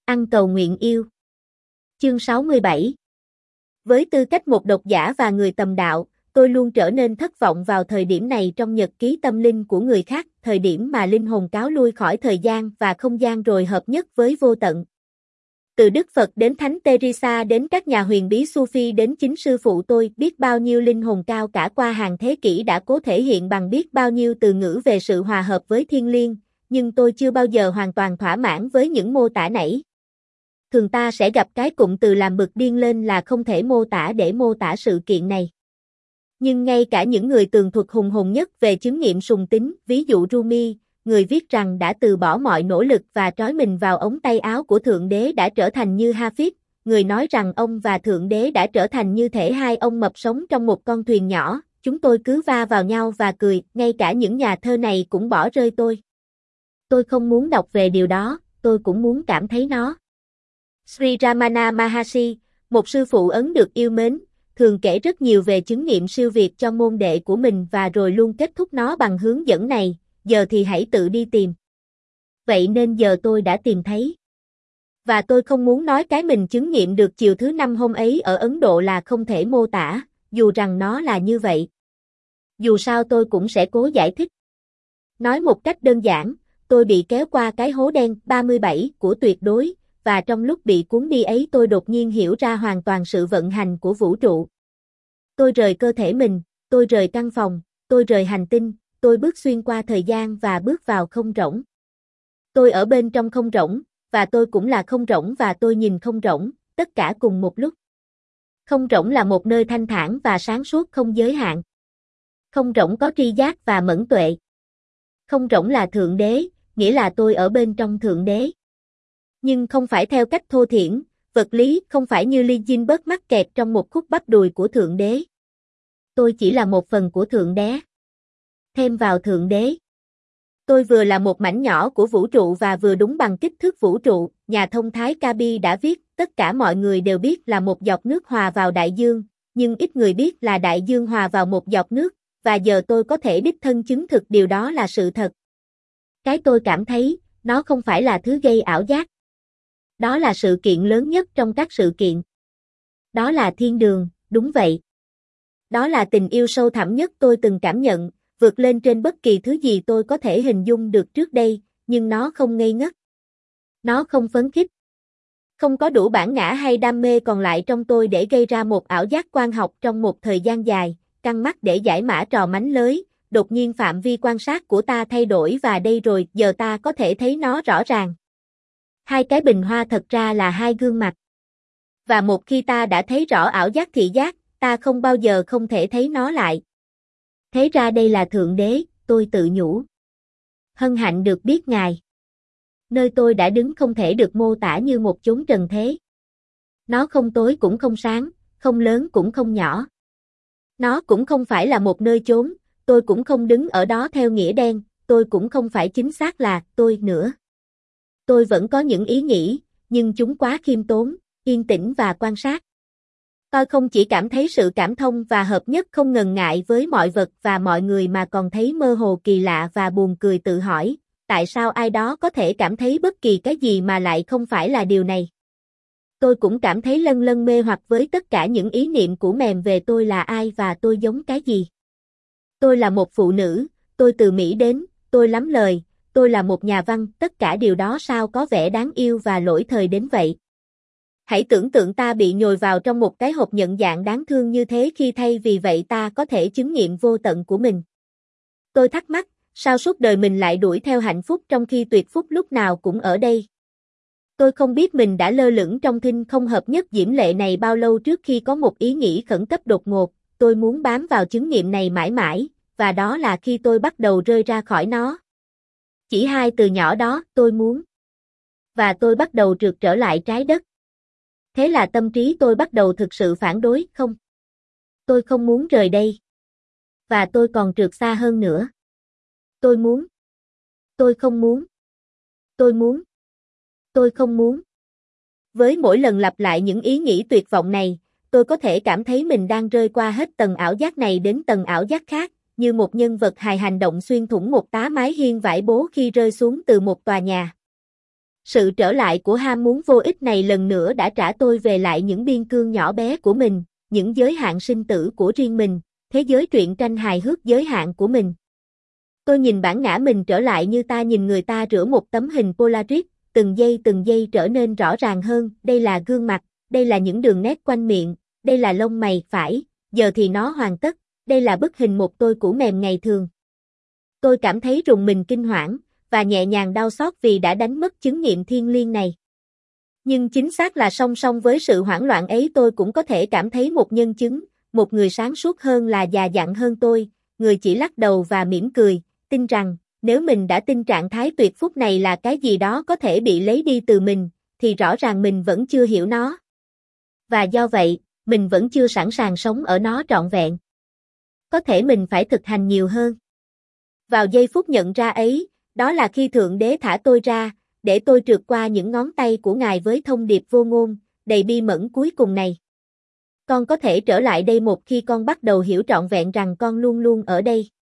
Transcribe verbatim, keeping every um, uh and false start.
Ăn cầu nguyện yêu. Chương sáu mươi bảy. Với tư cách một độc giả và người tầm đạo, tôi luôn trở nên thất vọng vào thời điểm này trong nhật ký tâm linh của người khác, thời điểm mà linh hồn cáo lui khỏi thời gian và không gian rồi hợp nhất với vô tận. Từ Đức Phật đến Thánh Teresa đến các nhà huyền bí Sufi đến chính sư phụ tôi, biết bao nhiêu linh hồn cao cả qua hàng thế kỷ đã cố thể hiện bằng biết bao nhiêu từ ngữ về sự hòa hợp với thiên liêng, nhưng tôi chưa bao giờ hoàn toàn thỏa mãn với những mô tả nãy. Thường ta sẽ gặp cái cụm từ làm bực điên lên là không thể mô tả để mô tả sự kiện này. Nhưng ngay cả những người tường thuật hùng hồn nhất về chứng nghiệm sùng tín, ví dụ Rumi, người viết rằng đã từ bỏ mọi nỗ lực và trói mình vào ống tay áo của Thượng Đế đã trở thành như Hafiz, người nói rằng ông và Thượng Đế đã trở thành như thể hai ông mập sống trong một con thuyền nhỏ, chúng tôi cứ va vào nhau và cười, ngay cả những nhà thơ này cũng bỏ rơi tôi. Tôi không muốn đọc về điều đó, tôi cũng muốn cảm thấy nó. Sri Ramana Maharshi, một sư phụ Ấn được yêu mến, thường kể rất nhiều về chứng nghiệm siêu việt cho môn đệ của mình và rồi luôn kết thúc nó bằng hướng dẫn này, giờ thì hãy tự đi tìm. Vậy nên giờ tôi đã tìm thấy. Và tôi không muốn nói cái mình chứng nghiệm được chiều thứ năm hôm ấy ở Ấn Độ là không thể mô tả, dù rằng nó là như vậy. Dù sao tôi cũng sẽ cố giải thích. Nói một cách đơn giản, tôi bị kéo qua cái hố đen ba mươi bảy của tuyệt đối, và trong lúc bị cuốn đi ấy tôi đột nhiên hiểu ra hoàn toàn sự vận hành của vũ trụ. Tôi rời cơ thể mình, tôi rời căn phòng, tôi rời hành tinh, tôi bước xuyên qua thời gian và bước vào không rỗng. Tôi ở bên trong không rỗng, và tôi cũng là không rỗng và tôi nhìn không rỗng, tất cả cùng một lúc. Không rỗng là một nơi thanh thản và sáng suốt không giới hạn. Không rỗng có tri giác và mẫn tuệ. Không rỗng là Thượng Đế, nghĩa là tôi ở bên trong Thượng Đế. Nhưng không phải theo cách thô thiển, vật lý, không phải như Lee Jin bớt mắc kẹt trong một khúc bắp đùi của Thượng Đế. Tôi chỉ là một phần của Thượng Đế. Thêm vào Thượng Đế. Tôi vừa là một mảnh nhỏ của vũ trụ và vừa đúng bằng kích thước vũ trụ, nhà thông thái Kabi đã viết, tất cả mọi người đều biết là một giọt nước hòa vào đại dương, nhưng ít người biết là đại dương hòa vào một giọt nước, và giờ tôi có thể đích thân chứng thực điều đó là sự thật. Cái tôi cảm thấy, nó không phải là thứ gây ảo giác. Đó là sự kiện lớn nhất trong các sự kiện. Đó là thiên đường, đúng vậy. Đó là tình yêu sâu thẳm nhất tôi từng cảm nhận, vượt lên trên bất kỳ thứ gì tôi có thể hình dung được trước đây, nhưng nó không ngây ngất. Nó không phấn khích. Không có đủ bản ngã hay đam mê còn lại trong tôi để gây ra một ảo giác quang học trong một thời gian dài, căng mắt để giải mã trò mánh lới, đột nhiên phạm vi quan sát của ta thay đổi và đây rồi, giờ ta có thể thấy nó rõ ràng. Hai cái bình hoa thật ra là hai gương mặt. Và một khi ta đã thấy rõ ảo giác thị giác, ta không bao giờ không thể thấy nó lại. Thế ra đây là Thượng Đế, tôi tự nhủ. Hân hạnh được biết Ngài. Nơi tôi đã đứng không thể được mô tả như một chốn trần thế. Nó không tối cũng không sáng, không lớn cũng không nhỏ. Nó cũng không phải là một nơi chốn, tôi cũng không đứng ở đó theo nghĩa đen, tôi cũng không phải chính xác là tôi nữa. Tôi vẫn có những ý nghĩ, nhưng chúng quá khiêm tốn, yên tĩnh và quan sát. Tôi không chỉ cảm thấy sự cảm thông và hợp nhất không ngần ngại với mọi vật và mọi người mà còn thấy mơ hồ kỳ lạ và buồn cười tự hỏi, tại sao ai đó có thể cảm thấy bất kỳ cái gì mà lại không phải là điều này. Tôi cũng cảm thấy lân lân mê hoặc với tất cả những ý niệm của mềm về tôi là ai và tôi giống cái gì. Tôi là một phụ nữ, tôi từ Mỹ đến, tôi lắm lời, tôi là một nhà văn, tất cả điều đó sao có vẻ đáng yêu và lỗi thời đến vậy. Hãy tưởng tượng ta bị nhồi vào trong một cái hộp nhận dạng đáng thương như thế khi thay vì vậy ta có thể chứng nghiệm vô tận của mình. Tôi thắc mắc, sao suốt đời mình lại đuổi theo hạnh phúc trong khi tuyệt phúc lúc nào cũng ở đây. Tôi không biết mình đã lơ lửng trong thinh không hợp nhất diễm lệ này bao lâu trước khi có một ý nghĩ khẩn cấp đột ngột, tôi muốn bám vào chứng nghiệm này mãi mãi, và đó là khi tôi bắt đầu rơi ra khỏi nó. Chỉ hai từ nhỏ đó, tôi muốn. Và tôi bắt đầu trượt trở lại trái đất. Thế là tâm trí tôi bắt đầu thực sự phản đối, không. Tôi không muốn rời đây. Và tôi còn trượt xa hơn nữa. Tôi muốn. Tôi không muốn. Tôi muốn. Tôi không muốn. Với mỗi lần lặp lại những ý nghĩ tuyệt vọng này, tôi có thể cảm thấy mình đang rơi qua hết tầng ảo giác này đến tầng ảo giác khác, như một nhân vật hài hành động xuyên thủng một tá mái hiên vải bố khi rơi xuống từ một tòa nhà. Sự trở lại của ham muốn vô ích này lần nữa đã trả tôi về lại những biên cương nhỏ bé của mình, những giới hạn sinh tử của riêng mình, thế giới truyện tranh hài hước giới hạn của mình. Tôi nhìn bản ngã mình trở lại như ta nhìn người ta rửa một tấm hình Polaroid, từng giây từng giây trở nên rõ ràng hơn, đây là gương mặt, đây là những đường nét quanh miệng, đây là lông mày, phải, giờ thì nó hoàn tất, đây là bức hình một tôi cũ mềm ngày thường. Tôi cảm thấy rùng mình kinh hoảng, và nhẹ nhàng đau xót vì đã đánh mất chứng nghiệm thiêng liêng này. Nhưng chính xác là song song với sự hoảng loạn ấy tôi cũng có thể cảm thấy một nhân chứng, một người sáng suốt hơn là già dặn hơn tôi, người chỉ lắc đầu và mỉm cười, tin rằng, nếu mình đã tin trạng thái tuyệt phúc này là cái gì đó có thể bị lấy đi từ mình, thì rõ ràng mình vẫn chưa hiểu nó. Và do vậy, mình vẫn chưa sẵn sàng sống ở nó trọn vẹn. Có thể mình phải thực hành nhiều hơn. Vào giây phút nhận ra ấy, đó là khi Thượng Đế thả tôi ra, để tôi trượt qua những ngón tay của Ngài với thông điệp vô ngôn, đầy bi mẫn cuối cùng này. Con có thể trở lại đây một khi con bắt đầu hiểu trọn vẹn rằng con luôn luôn ở đây.